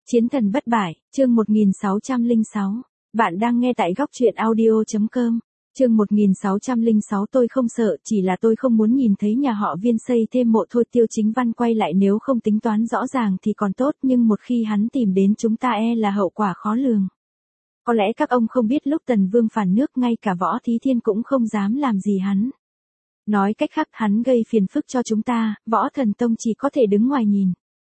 Chiến thần bất bại, chương 1606. Bạn đang nghe tại góc truyện audio.com. Chương 1606 tôi không sợ, chỉ là tôi không muốn nhìn thấy nhà họ Viên xây thêm mộ thôi. Tiêu Chính Văn quay lại, nếu không tính toán rõ ràng thì còn tốt, nhưng một khi hắn tìm đến chúng ta là hậu quả khó lường. Có lẽ các ông không biết, lúc Tần Vương phản nước ngay cả Võ Thí Thiên cũng không dám làm gì hắn. Nói cách khác, hắn gây phiền phức cho chúng ta, Võ Thần Tông chỉ có thể đứng ngoài nhìn.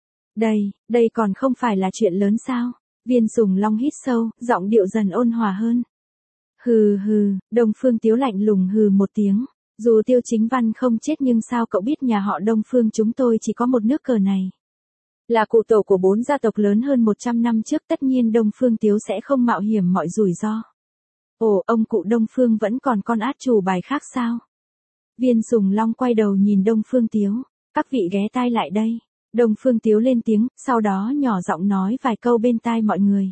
Đây còn không phải là chuyện lớn sao? Viên Sùng Long hít sâu, giọng điệu dần ôn hòa hơn. Hừ, Đông Phương Tiếu lạnh lùng hừ một tiếng. Dù Tiêu Chính Văn không chết nhưng sao cậu biết nhà họ Đông Phương chúng tôi chỉ có một nước cờ này. Là cụ tổ của 4 gia tộc lớn hơn 100 năm trước, tất nhiên Đông Phương Tiếu sẽ không mạo hiểm mọi rủi ro. Ồ, ông cụ Đông Phương vẫn còn con át chủ bài khác sao? Viên Sùng Long quay đầu nhìn Đông Phương Tiếu. Các vị ghé tai lại đây. Đông Phương Tiếu lên tiếng, sau đó nhỏ giọng nói vài câu bên tai mọi người.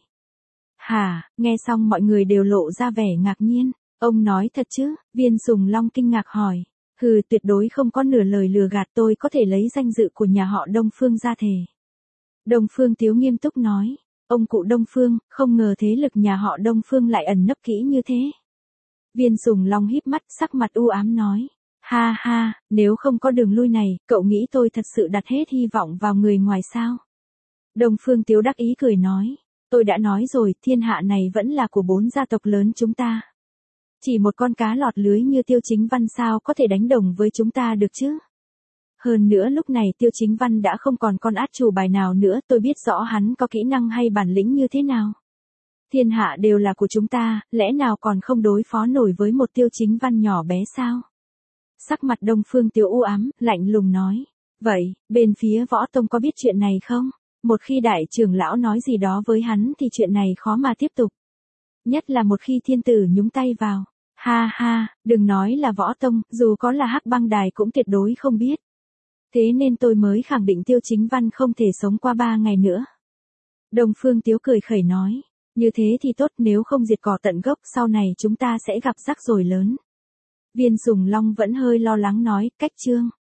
Hả? Nghe xong mọi người đều lộ ra vẻ ngạc nhiên. Ông nói thật chứ? Viên Sùng Long kinh ngạc hỏi. Hừ, tuyệt đối không có nửa lời lừa gạt, tôi có thể lấy danh dự của nhà họ Đông Phương ra thề. Đông Phương Tiếu nghiêm túc nói. Ông cụ Đông Phương, không ngờ thế lực nhà họ Đông Phương lại ẩn nấp kỹ như thế. Viên Sùng Long híp mắt, sắc mặt u ám nói. Ha, nếu không có đường lui này, cậu nghĩ tôi thật sự đặt hết hy vọng vào người ngoài sao? Đông Phương Tiếu đắc ý cười nói. Tôi đã nói rồi, thiên hạ này vẫn là của 4 gia tộc lớn chúng ta. Chỉ một con cá lọt lưới như Tiêu Chính Văn sao có thể đánh đồng với chúng ta được chứ? Hơn nữa lúc này Tiêu Chính Văn đã không còn con át chủ bài nào nữa, tôi biết rõ hắn có kỹ năng hay bản lĩnh như thế nào. Thiên hạ đều là của chúng ta, lẽ nào còn không đối phó nổi với một Tiêu Chính Văn nhỏ bé sao? Sắc mặt Đông Phương Tiếu u ám, lạnh lùng nói. Vậy, bên phía Võ Tông có biết chuyện này không? Một khi đại trưởng lão nói gì đó với hắn thì chuyện này khó mà tiếp tục. Nhất là một khi thiên tử nhúng tay vào. Ha, đừng nói là Võ Tông, dù có là Hắc Băng Đài cũng tuyệt đối không biết. Thế nên tôi mới khẳng định Tiêu Chính Văn không thể sống qua 3 ngày nữa. Đông Phương Tiếu cười khẩy nói. Như thế thì tốt, nếu không diệt cỏ tận gốc sau này chúng ta sẽ gặp rắc rối lớn. Viên Sùng Long vẫn hơi lo lắng nói, cách chương.